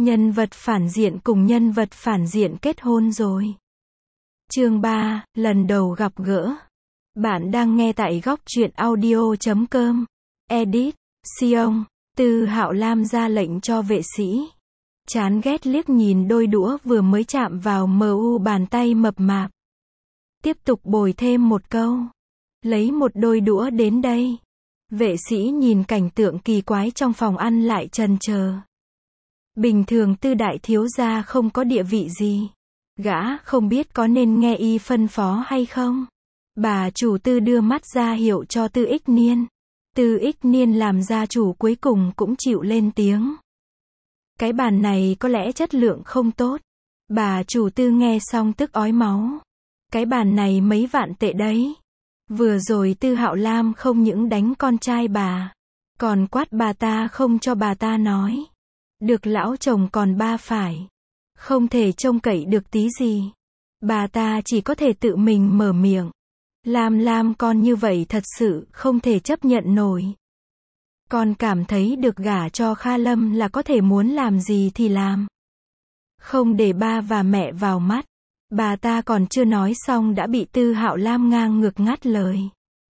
Nhân vật phản diện cùng nhân vật phản diện kết hôn rồi. Chương 3, lần đầu gặp gỡ. Bạn đang nghe tại góc truyện audio.com. Edit, Sion. Tư Hạo Lam ra lệnh cho vệ sĩ. Chán ghét liếc nhìn đôi đũa vừa mới chạm vào mu bàn tay mập mạp. Tiếp tục bồi thêm một câu. Lấy một đôi đũa đến đây. Vệ sĩ nhìn cảnh tượng kỳ quái trong phòng ăn lại chần chờ. Bình thường Tư đại thiếu gia không có địa vị gì. Gã không biết có nên nghe y phân phó hay không. Bà chủ Tư đưa mắt ra hiệu cho Tư Ích Niên. Tư Ích Niên làm gia chủ cuối cùng cũng chịu lên tiếng. Cái bàn này có lẽ chất lượng không tốt. Bà chủ Tư nghe xong tức ói máu. Cái bàn này mấy vạn tệ đấy. Vừa rồi Tư Hạo Lam không những đánh con trai bà, còn quát bà ta không cho bà ta nói. Được lão chồng còn ba phải. Không thể trông cậy được tí gì. Bà ta chỉ có thể tự mình mở miệng. Lam con như vậy thật sự không thể chấp nhận nổi. Con cảm thấy được gả cho Kha Lâm là có thể muốn làm gì thì làm. Không để ba và mẹ vào mắt. Bà ta còn chưa nói xong đã bị Tư Hạo Lam ngang ngược ngắt lời.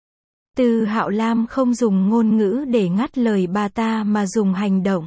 Tư Hạo Lam không dùng ngôn ngữ để ngắt lời bà ta mà dùng hành động.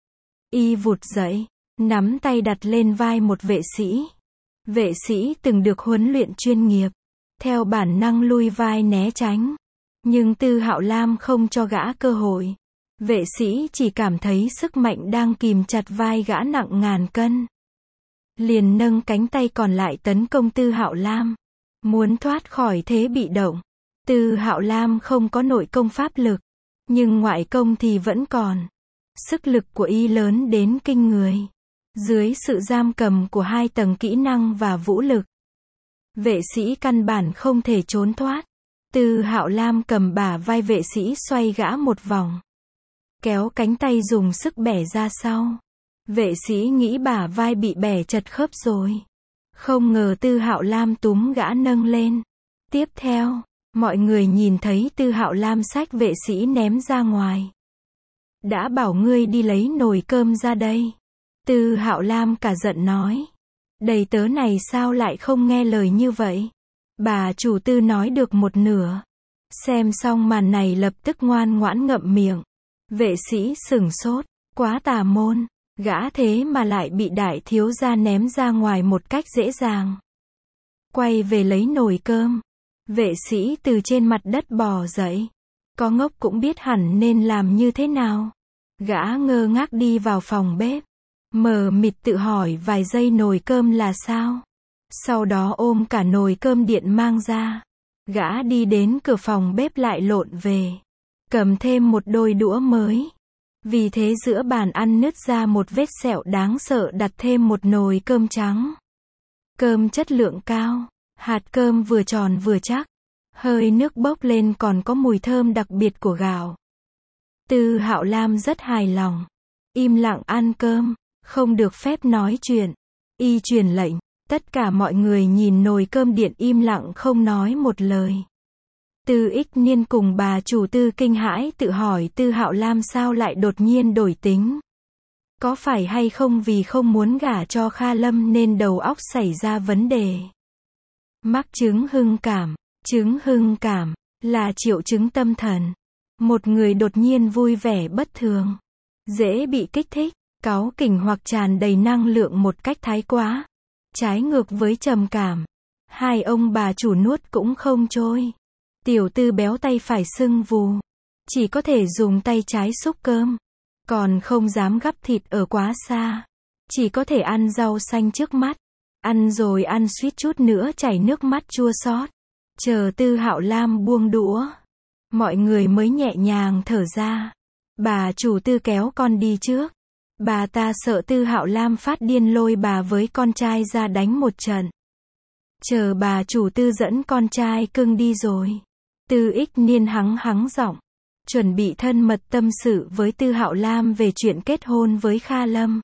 Y vụt dậy, nắm tay đặt lên vai một vệ sĩ. Vệ sĩ từng được huấn luyện chuyên nghiệp, theo bản năng lui vai né tránh. Nhưng Tư Hạo Lam không cho gã cơ hội. Vệ sĩ chỉ cảm thấy sức mạnh đang kìm chặt vai gã nặng ngàn cân. Liền nâng cánh tay còn lại tấn công Tư Hạo Lam. Muốn thoát khỏi thế bị động. Tư Hạo Lam không có nội công pháp lực, nhưng ngoại công thì vẫn còn. Sức lực của y lớn đến kinh người. Dưới sự giam cầm của hai tầng kỹ năng và vũ lực, vệ sĩ căn bản không thể trốn thoát. Tư Hạo Lam cầm bả vai vệ sĩ xoay gã một vòng. Kéo cánh tay dùng sức bẻ ra sau. Vệ sĩ nghĩ bả vai bị bẻ chật khớp rồi. Không ngờ Tư Hạo Lam túm gã nâng lên. Tiếp theo, mọi người nhìn thấy Tư Hạo Lam xách vệ sĩ ném ra ngoài. Đã bảo ngươi đi lấy nồi cơm ra đây. Tư Hạo Lam cả giận nói. Đầy tớ này sao lại không nghe lời như vậy? Bà chủ Tư nói được một nửa. Xem xong màn này lập tức ngoan ngoãn ngậm miệng. Vệ sĩ sửng sốt. Quá tà môn. Gã thế mà lại bị đại thiếu gia ném ra ngoài một cách dễ dàng. Quay về lấy nồi cơm. Vệ sĩ từ trên mặt đất bò dậy. Có ngốc cũng biết hẳn nên làm như thế nào. Gã ngơ ngác đi vào phòng bếp. Mờ mịt tự hỏi vài giây nồi cơm là sao. Sau đó ôm cả nồi cơm điện mang ra. Gã đi đến cửa phòng bếp lại lộn về. Cầm thêm một đôi đũa mới. Vì thế giữa bàn ăn nứt ra một vết sẹo đáng sợ, đặt thêm một nồi cơm trắng. Cơm chất lượng cao. Hạt cơm vừa tròn vừa chắc. Hơi nước bốc lên còn có mùi thơm đặc biệt của gạo. Tư Hạo Lam rất hài lòng. Im lặng ăn cơm. Không được phép nói chuyện. Y truyền lệnh. Tất cả mọi người nhìn nồi cơm điện im lặng không nói một lời. Tư Ích Niên cùng bà chủ Tư kinh hãi tự hỏi Tư Hạo Lam sao lại đột nhiên đổi tính. Có phải hay không vì không muốn gả cho Kha Lâm nên đầu óc xảy ra vấn đề. Mắc chứng hưng cảm. Chứng hưng cảm là triệu chứng tâm thần. Một người đột nhiên vui vẻ bất thường. Dễ bị kích thích, cáu kỉnh hoặc tràn đầy năng lượng một cách thái quá. Trái ngược với trầm cảm. Hai ông bà chủ nuốt cũng không trôi. Tiểu Tư béo tay phải sưng vù. Chỉ có thể dùng tay trái xúc cơm. Còn không dám gắp thịt ở quá xa. Chỉ có thể ăn rau xanh trước mắt. Ăn rồi ăn suýt chút nữa chảy nước mắt chua xót. Chờ Tư Hạo Lam buông đũa. Mọi người mới nhẹ nhàng thở ra. Bà chủ Tư kéo con đi trước. Bà ta sợ Tư Hạo Lam phát điên lôi bà với con trai ra đánh một trận. Chờ bà chủ Tư dẫn con trai cưng đi rồi. Tư Ích Niên hắng giọng. Chuẩn bị thân mật tâm sự với Tư Hạo Lam về chuyện kết hôn với Kha Lâm.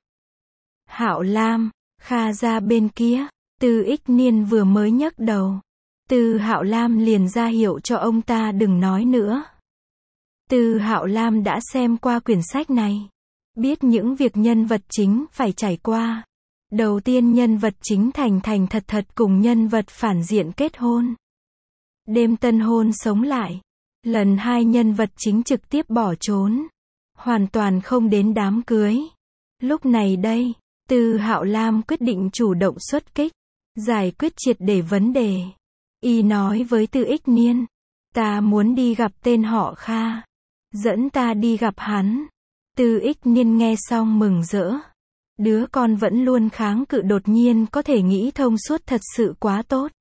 Hạo Lam, Kha ra bên kia. Tư Ích Niên vừa mới nhấc đầu. Tư Hạo Lam liền ra hiệu cho ông ta đừng nói nữa. Tư Hạo Lam đã xem qua quyển sách này. biết những việc nhân vật chính phải trải qua. Đầu tiên nhân vật chính thành thành thật thật cùng nhân vật phản diện kết hôn. Đêm tân hôn sống lại. Lần 2 nhân vật chính trực tiếp bỏ trốn. Hoàn toàn không đến đám cưới. Lúc này đây, Tư Hạo Lam quyết định chủ động xuất kích. Giải quyết triệt để vấn đề. Y nói với Tư Ích Niên. Ta muốn đi gặp tên họ Kha. Dẫn ta đi gặp hắn. Tư Ích Niên nghe xong mừng rỡ. Đứa con vẫn luôn kháng cự đột nhiên có thể nghĩ thông suốt thật sự quá tốt.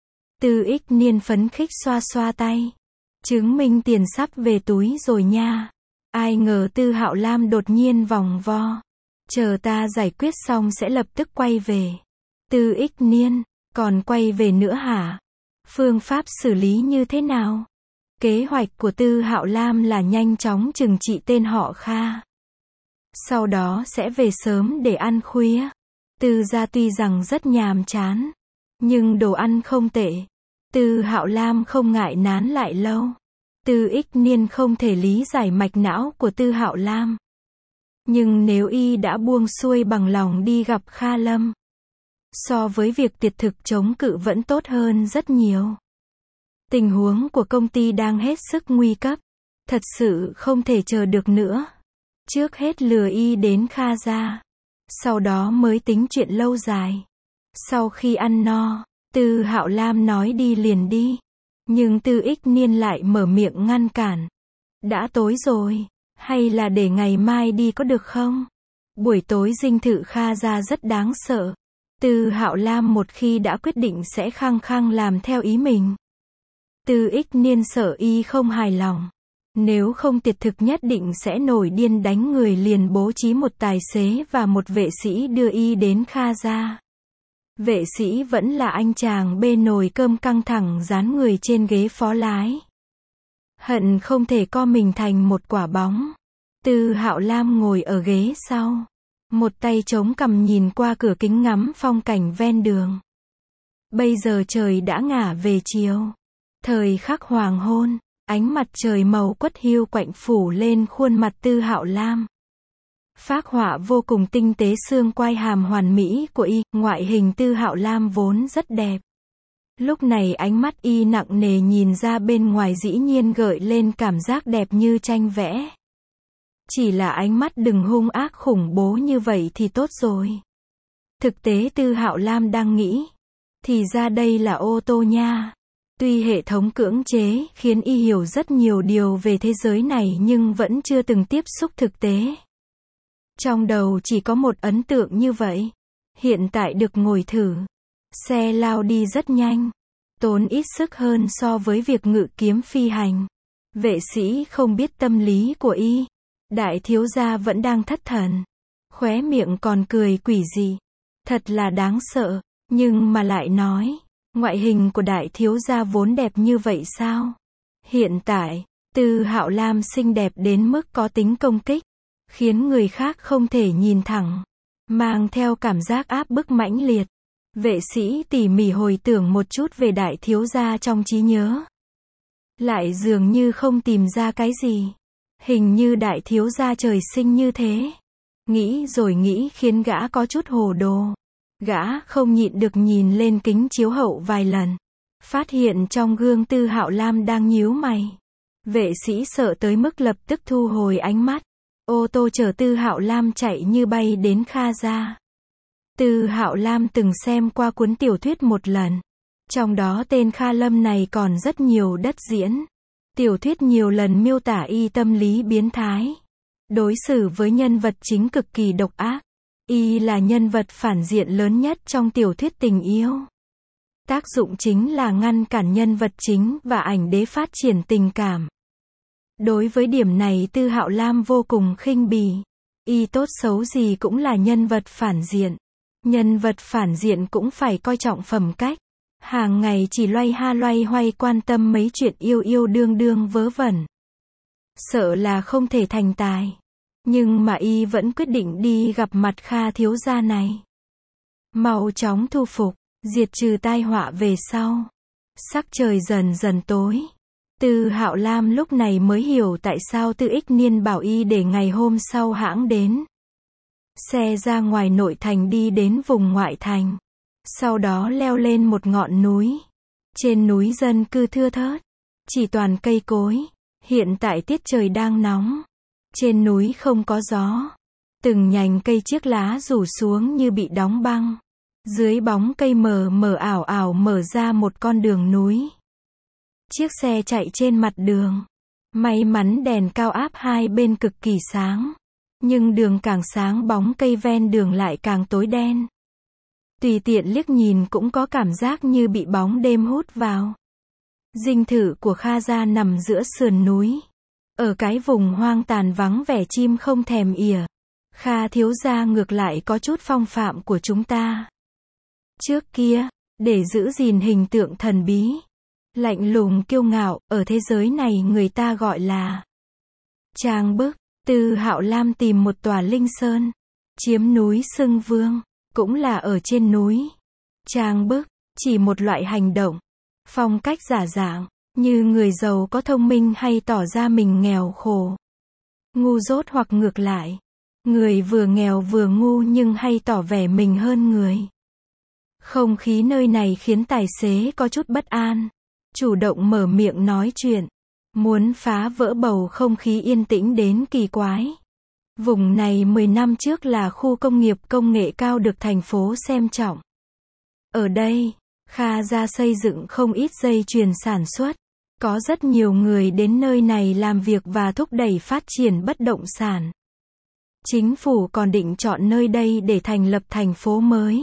Tư Ích Niên phấn khích xoa xoa tay. Chứng minh tiền sắp về túi rồi nha. Ai ngờ Tư Hạo Lam đột nhiên vòng vo. Chờ ta giải quyết xong sẽ lập tức quay về. Tư Ích Niên, còn quay về nữa hả? Phương pháp xử lý như thế nào? Kế hoạch của Tư Hạo Lam là nhanh chóng trừng trị tên họ Kha. Sau đó sẽ về sớm để ăn khuya. Tư gia tuy rằng rất nhàm chán, nhưng đồ ăn không tệ. Tư Hạo Lam không ngại nán lại lâu. Tư Ích Niên không thể lý giải mạch não của Tư Hạo Lam. Nhưng nếu y đã buông xuôi bằng lòng đi gặp Kha Lâm, so với việc tiệt thực chống cự vẫn tốt hơn rất nhiều. Tình huống của công ty đang hết sức nguy cấp. Thật sự không thể chờ được nữa. Trước hết lừa y đến Kha gia. Sau đó mới tính chuyện lâu dài. Sau khi ăn no, Tư Hạo Lam nói đi liền đi. Nhưng Tư Ích Niên lại mở miệng ngăn cản. Đã tối rồi, hay là để ngày mai đi có được không? Buổi tối dinh thự Kha gia rất đáng sợ. Tư Hạo Lam một khi đã quyết định sẽ khăng khăng làm theo ý mình. Tư Ích Niên sợ y không hài lòng. Nếu không tiệt thực nhất định sẽ nổi điên đánh người, liền bố trí một tài xế và một vệ sĩ đưa y đến Kha gia. Vệ sĩ vẫn là anh chàng bê nồi cơm căng thẳng dán người trên ghế phó lái. Hận không thể co mình thành một quả bóng. Tư Hạo Lam ngồi ở ghế sau. Một tay chống cằm nhìn qua cửa kính ngắm phong cảnh ven đường. Bây giờ trời đã ngả về chiều. Thời khắc hoàng hôn, ánh mặt trời màu quất hiu quạnh phủ lên khuôn mặt Tư Hạo Lam. Phác họa vô cùng tinh tế xương quai hàm hoàn mỹ của y, ngoại hình Tư Hạo Lam vốn rất đẹp. Lúc này ánh mắt y nặng nề nhìn ra bên ngoài dĩ nhiên gợi lên cảm giác đẹp như tranh vẽ. Chỉ là ánh mắt đừng hung ác khủng bố như vậy thì tốt rồi. Thực tế Tư Hạo Lam đang nghĩ. Thì ra đây là ô tô nha. Tuy hệ thống cưỡng chế khiến y hiểu rất nhiều điều về thế giới này nhưng vẫn chưa từng tiếp xúc thực tế. Trong đầu chỉ có một ấn tượng như vậy. Hiện tại được ngồi thử. Xe lao đi rất nhanh. Tốn ít sức hơn so với việc ngự kiếm phi hành. Vệ sĩ không biết tâm lý của y. Đại thiếu gia vẫn đang thất thần. Khóe miệng còn cười quỷ dị. Thật là đáng sợ. Nhưng mà lại nói. Ngoại hình của đại thiếu gia vốn đẹp như vậy sao? Hiện tại, Tư Hạo Lam xinh đẹp đến mức có tính công kích. Khiến người khác không thể nhìn thẳng. Mang theo cảm giác áp bức mãnh liệt. Vệ sĩ tỉ mỉ hồi tưởng một chút về đại thiếu gia trong trí nhớ. Lại dường như không tìm ra cái gì. Hình như đại thiếu gia trời sinh như thế. Nghĩ rồi nghĩ khiến gã có chút hồ đồ. Gã không nhịn được nhìn lên kính chiếu hậu vài lần. Phát hiện trong gương Tư Hạo Lam đang nhíu mày. Vệ sĩ sợ tới mức lập tức thu hồi ánh mắt. Ô tô chở Tư Hạo Lam chạy như bay đến Kha gia. Tư Hạo Lam từng xem qua cuốn tiểu thuyết một lần. Trong đó tên Kha Lâm này còn rất nhiều đất diễn. Tiểu thuyết nhiều lần miêu tả y tâm lý biến thái. Đối xử với nhân vật chính cực kỳ độc ác. Y là nhân vật phản diện lớn nhất trong tiểu thuyết tình yêu. Tác dụng chính là ngăn cản nhân vật chính và ảnh đế phát triển tình cảm. Đối với điểm này Tư Hạo Lam vô cùng khinh bỉ. Y tốt xấu gì cũng là nhân vật phản diện. Nhân vật phản diện cũng phải coi trọng phẩm cách. Hàng ngày chỉ loay ha loay hoay quan tâm mấy chuyện yêu yêu đương đương vớ vẩn. Sợ là không thể thành tài. Nhưng mà y vẫn quyết định đi gặp mặt Kha thiếu gia này. Mau chóng thu phục, diệt trừ tai họa về sau. Sắc trời dần dần tối. Tư Hạo Lam lúc này mới hiểu tại sao Tư Ích Niên bảo y để ngày hôm sau hãng đến xe ra ngoài nội thành đi đến vùng ngoại thành. Sau đó leo lên một ngọn núi. Trên núi dân cư thưa thớt, chỉ toàn cây cối. Hiện tại tiết trời đang nóng. Trên núi không có gió. Từng nhành cây chiếc lá rủ xuống như bị đóng băng. Dưới bóng cây mờ mờ ảo ảo mở ra một con đường núi. Chiếc xe chạy trên mặt đường. May mắn đèn cao áp hai bên cực kỳ sáng. Nhưng đường càng sáng bóng cây ven đường lại càng tối đen. Tùy tiện liếc nhìn cũng có cảm giác như bị bóng đêm hút vào. Dinh thự của Kha gia nằm giữa sườn núi. Ở cái vùng hoang tàn vắng vẻ chim không thèm ỉa. Kha thiếu gia ngược lại có chút phong phạm của chúng ta. Trước kia, để giữ gìn hình tượng thần bí, lạnh lùng kiêu ngạo, ở thế giới này người ta gọi là trang bức. Tư Hạo Lam tìm một tòa linh sơn, chiếm núi xưng vương, cũng là ở trên núi. Trang bức, chỉ một loại hành động, phong cách giả dạng, như người giàu có thông minh hay tỏ ra mình nghèo khổ, ngu dốt hoặc ngược lại. Người vừa nghèo vừa ngu nhưng hay tỏ vẻ mình hơn người. Không khí nơi này khiến tài xế có chút bất an. Chủ động mở miệng nói chuyện. Muốn phá vỡ bầu không khí yên tĩnh đến kỳ quái. Vùng này 10 năm trước là khu công nghiệp công nghệ cao được thành phố xem trọng. Ở đây, Kha gia xây dựng không ít dây chuyền sản xuất. Có rất nhiều người đến nơi này làm việc và thúc đẩy phát triển bất động sản. Chính phủ còn định chọn nơi đây để thành lập thành phố mới.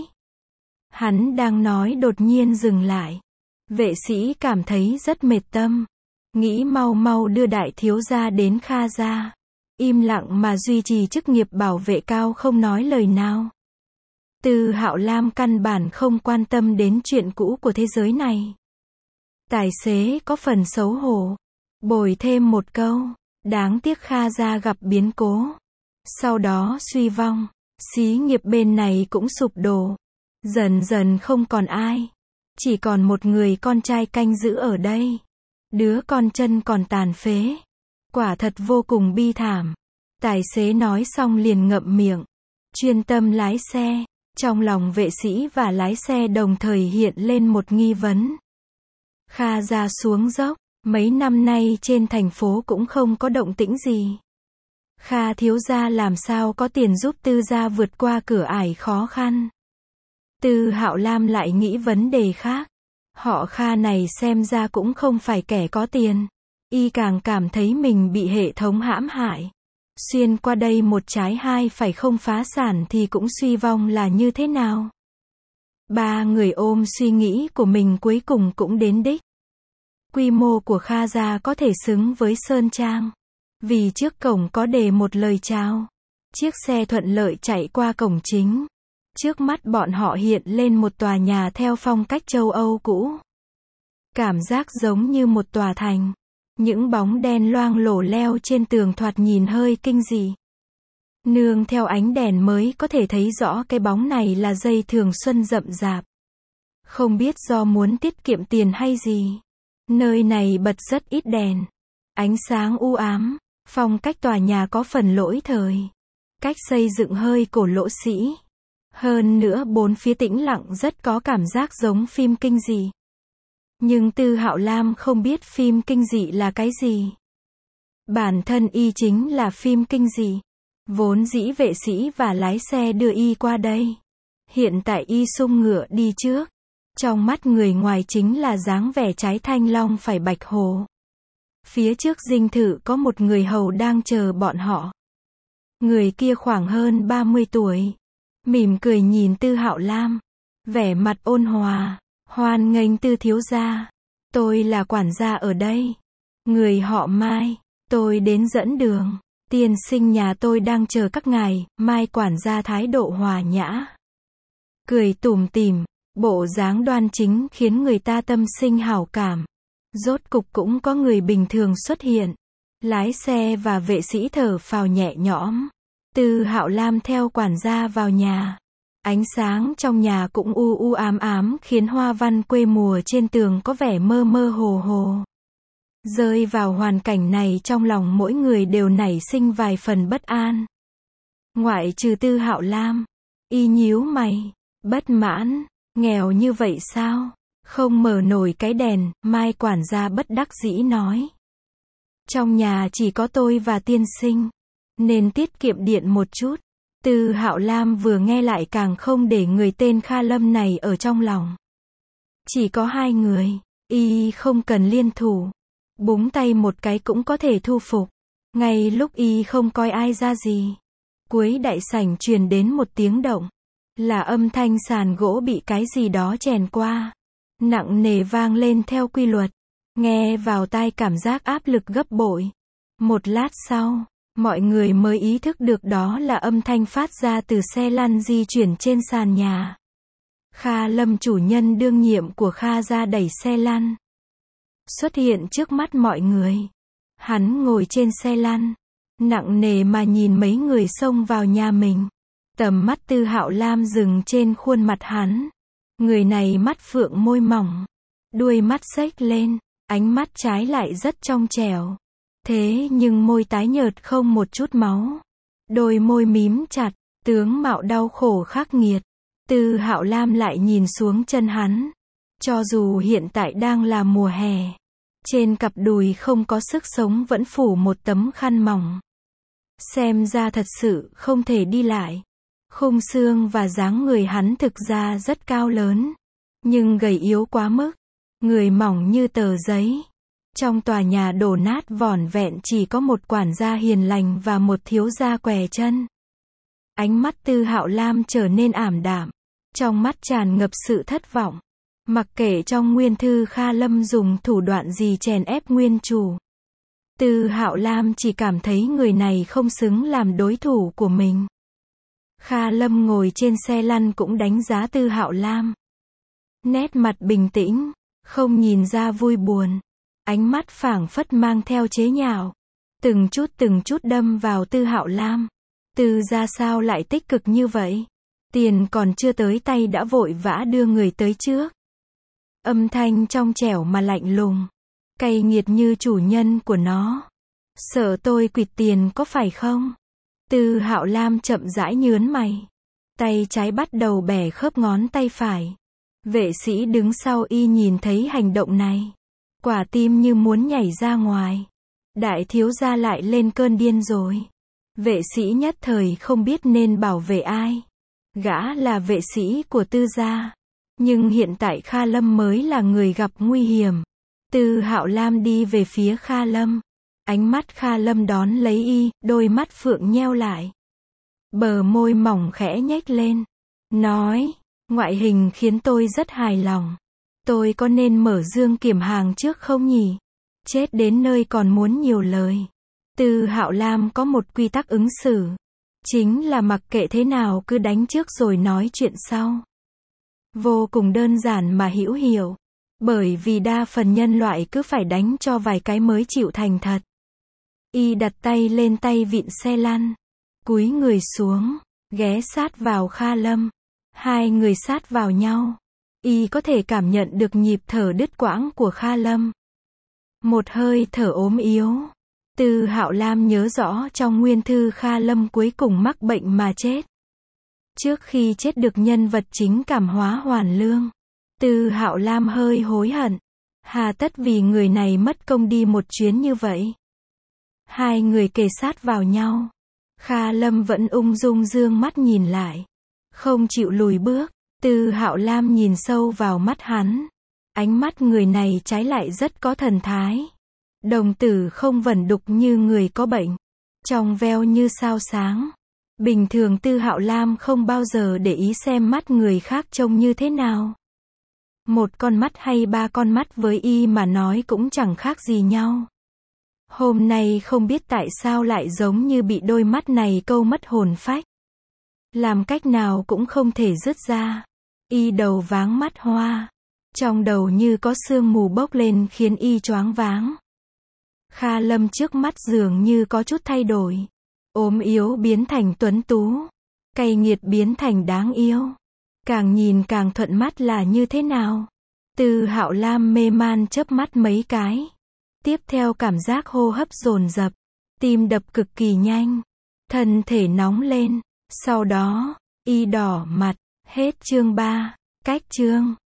Hắn đang nói đột nhiên dừng lại. Vệ sĩ cảm thấy rất mệt tâm. Nghĩ mau mau đưa đại thiếu gia đến Kha gia. Im lặng mà duy trì chức nghiệp bảo vệ cao không nói lời nào. Tư Hạo Lam căn bản không quan tâm đến chuyện cũ của thế giới này. Tài xế có phần xấu hổ. Bồi thêm một câu. Đáng tiếc Kha gia gặp biến cố. Sau đó suy vong. Xí nghiệp bên này cũng sụp đổ. Dần dần không còn ai. Chỉ còn một người con trai canh giữ ở đây. Đứa con chân còn tàn phế. Quả thật vô cùng bi thảm. Tài xế nói xong liền ngậm miệng. Chuyên tâm lái xe. Trong lòng vệ sĩ và lái xe đồng thời hiện lên một nghi vấn. Kha gia xuống dốc. Mấy năm nay trên thành phố cũng không có động tĩnh gì. Kha thiếu gia làm sao có tiền giúp Tư gia vượt qua cửa ải khó khăn. Tư Hạo Lam lại nghĩ vấn đề khác. Họ Kha này xem ra cũng không phải kẻ có tiền. Y càng cảm thấy mình bị hệ thống hãm hại. Xuyên qua đây một trái hai phải không phá sản thì cũng suy vong là như thế nào. Ba người ôm suy nghĩ của mình cuối cùng cũng đến đích. Quy mô của Kha gia có thể xứng với Sơn Trang. Vì trước cổng có đề một lời chào. Chiếc xe thuận lợi chạy qua cổng chính. Trước mắt bọn họ hiện lên một tòa nhà theo phong cách châu Âu cũ. Cảm giác giống như một tòa thành. Những bóng đen loang lổ leo trên tường thoạt nhìn hơi kinh dị. Nương theo ánh đèn mới có thể thấy rõ cái bóng này là dây thường xuân rậm rạp. Không biết do muốn tiết kiệm tiền hay gì. Nơi này bật rất ít đèn. Ánh sáng u ám. Phong cách tòa nhà có phần lỗi thời. Cách xây dựng hơi cổ lỗ sĩ. Hơn nữa bốn phía tĩnh lặng rất có cảm giác giống phim kinh dị. Nhưng Tư Hạo Lam không biết phim kinh dị là cái gì. Bản thân y chính là phim kinh dị. Vốn dĩ vệ sĩ và lái xe đưa y qua đây. Hiện tại y sung ngựa đi trước. Trong mắt người ngoài chính là dáng vẻ trái thanh long phải bạch hổ. Phía trước dinh thự có một người hầu đang chờ bọn họ. Người kia khoảng hơn 30 tuổi. Mỉm cười nhìn Tư Hạo Lam. Vẻ mặt ôn hòa. Hoan nghênh Tư thiếu gia. Tôi là quản gia ở đây. Người họ Mai. Tôi đến dẫn đường. Tiên sinh nhà tôi đang chờ các ngài. Mai quản gia thái độ hòa nhã. Cười tủm tỉm. Bộ dáng đoan chính khiến người ta tâm sinh hảo cảm. Rốt cục cũng có người bình thường xuất hiện. Lái xe và vệ sĩ thở phào nhẹ nhõm. Tư Hạo Lam theo quản gia vào nhà. Ánh sáng trong nhà cũng u u ám ám khiến hoa văn quê mùa trên tường có vẻ mơ mơ hồ hồ. Rơi vào hoàn cảnh này trong lòng mỗi người đều nảy sinh vài phần bất an. Ngoại trừ Tư Hạo Lam. Y nhíu mày. Bất mãn. Nghèo như vậy sao? Không mở nổi cái đèn, Mai quản gia bất đắc dĩ nói. Trong nhà chỉ có tôi và tiên sinh, nên tiết kiệm điện một chút. Tư Hạo Lam vừa nghe lại càng không để người tên Kha Lâm này ở trong lòng. Chỉ có hai người, y không cần liên thủ. Búng tay một cái cũng có thể thu phục. Ngay lúc y không coi ai ra gì. Cuối đại sảnh truyền đến một tiếng động. Là âm thanh sàn gỗ bị cái gì đó chèn qua. Nặng nề vang lên theo quy luật. Nghe vào tai cảm giác áp lực gấp bội. Một lát sau, mọi người mới ý thức được đó là âm thanh phát ra từ xe lăn di chuyển trên sàn nhà. Kha Lâm, chủ nhân đương nhiệm của Kha gia, đẩy xe lăn xuất hiện trước mắt mọi người. Hắn ngồi trên xe lăn, nặng nề mà nhìn mấy người xông vào nhà mình. Tầm mắt Tư Hạo Lam dừng trên khuôn mặt hắn. Người này mắt phượng môi mỏng, đuôi mắt xếch lên, ánh mắt trái lại rất trong trẻo. Thế nhưng môi tái nhợt không một chút máu. Đôi môi mím chặt, tướng mạo đau khổ khắc nghiệt. Tư Hạo Lam lại nhìn xuống chân hắn. Cho dù hiện tại đang là mùa hè, trên cặp đùi không có sức sống vẫn phủ một tấm khăn mỏng. Xem ra thật sự không thể đi lại. Khung xương và dáng người hắn thực ra rất cao lớn, nhưng gầy yếu quá mức. Người mỏng như tờ giấy. Trong tòa nhà đổ nát vỏn vẹn chỉ có một quản gia hiền lành và một thiếu gia què chân. Ánh mắt Tư Hạo Lam trở nên ảm đạm. Trong mắt tràn ngập sự thất vọng. Mặc kệ trong nguyên thư Kha Lâm dùng thủ đoạn gì chèn ép nguyên chủ, Tư Hạo Lam chỉ cảm thấy người này không xứng làm đối thủ của mình. Kha Lâm ngồi trên xe lăn cũng đánh giá Tư Hạo Lam. Nét mặt bình tĩnh, không nhìn ra vui buồn. Ánh mắt phảng phất mang theo chế nhạo. Từng chút đâm vào Tư Hạo Lam. Tư ra sao lại tích cực như vậy? Tiền còn chưa tới tay đã vội vã đưa người tới trước. Âm thanh trong trẻo mà lạnh lùng. Cay nghiệt như chủ nhân của nó. Sợ tôi quỵt tiền có phải không? Tư Hạo Lam chậm rãi nhướn mày. Tay trái bắt đầu bẻ khớp ngón tay phải. Vệ sĩ đứng sau y nhìn thấy hành động này. Quả tim như muốn nhảy ra ngoài. Đại thiếu gia lại lên cơn điên rồi. Vệ sĩ nhất thời không biết nên bảo vệ ai. Gã là vệ sĩ của Tư gia. Nhưng hiện tại Kha Lâm mới là người gặp nguy hiểm. Tư Hạo Lam đi về phía Kha Lâm. Ánh mắt Kha Lâm đón lấy y, đôi mắt phượng nheo lại. Bờ môi mỏng khẽ nhếch lên. Nói, ngoại hình khiến tôi rất hài lòng. Tôi có nên mở dương kiểm hàng trước không nhỉ? Chết đến nơi còn muốn nhiều lời. Tư Hạo Lam có một quy tắc ứng xử. Chính là mặc kệ thế nào cứ đánh trước rồi nói chuyện sau. Vô cùng đơn giản mà hữu hiệu. Bởi vì đa phần nhân loại cứ phải đánh cho vài cái mới chịu thành thật. Y đặt tay lên tay vịn xe lăn. Cúi người xuống, ghé sát vào Kha Lâm. Hai người sát vào nhau. Y có thể cảm nhận được nhịp thở đứt quãng của Kha Lâm. Một hơi thở ốm yếu. Tư Hạo Lam nhớ rõ trong nguyên thư Kha Lâm cuối cùng mắc bệnh mà chết. Trước khi chết được nhân vật chính cảm hóa hoàn lương. Tư Hạo Lam hơi hối hận. Hà tất vì người này mất công đi một chuyến như vậy. Hai người kề sát vào nhau. Kha Lâm vẫn ung dung dương mắt nhìn lại. Không chịu lùi bước. Tư Hạo Lam nhìn sâu vào mắt hắn. Ánh mắt người này trái lại rất có thần thái. Đồng tử không vẩn đục như người có bệnh. Trong veo như sao sáng. Bình thường Tư Hạo Lam không bao giờ để ý xem mắt người khác trông như thế nào. Một con mắt hay ba con mắt với y mà nói cũng chẳng khác gì nhau. Hôm nay không biết tại sao lại giống như bị đôi mắt này câu mất hồn phách. Làm cách nào cũng không thể dứt ra. Y đầu váng mắt hoa. Trong đầu như có sương mù bốc lên khiến y choáng váng. Kha Lâm trước mắt dường như có chút thay đổi. Ốm yếu biến thành tuấn tú. Cay nghiệt biến thành đáng yêu. Càng nhìn càng thuận mắt là như thế nào? Tư Hạo Lam mê man chớp mắt mấy cái. Tiếp theo cảm giác hô hấp dồn dập, tim đập cực kỳ nhanh, thân thể nóng lên. Sau đó, y đỏ mặt. Hết chương 3. Cách chương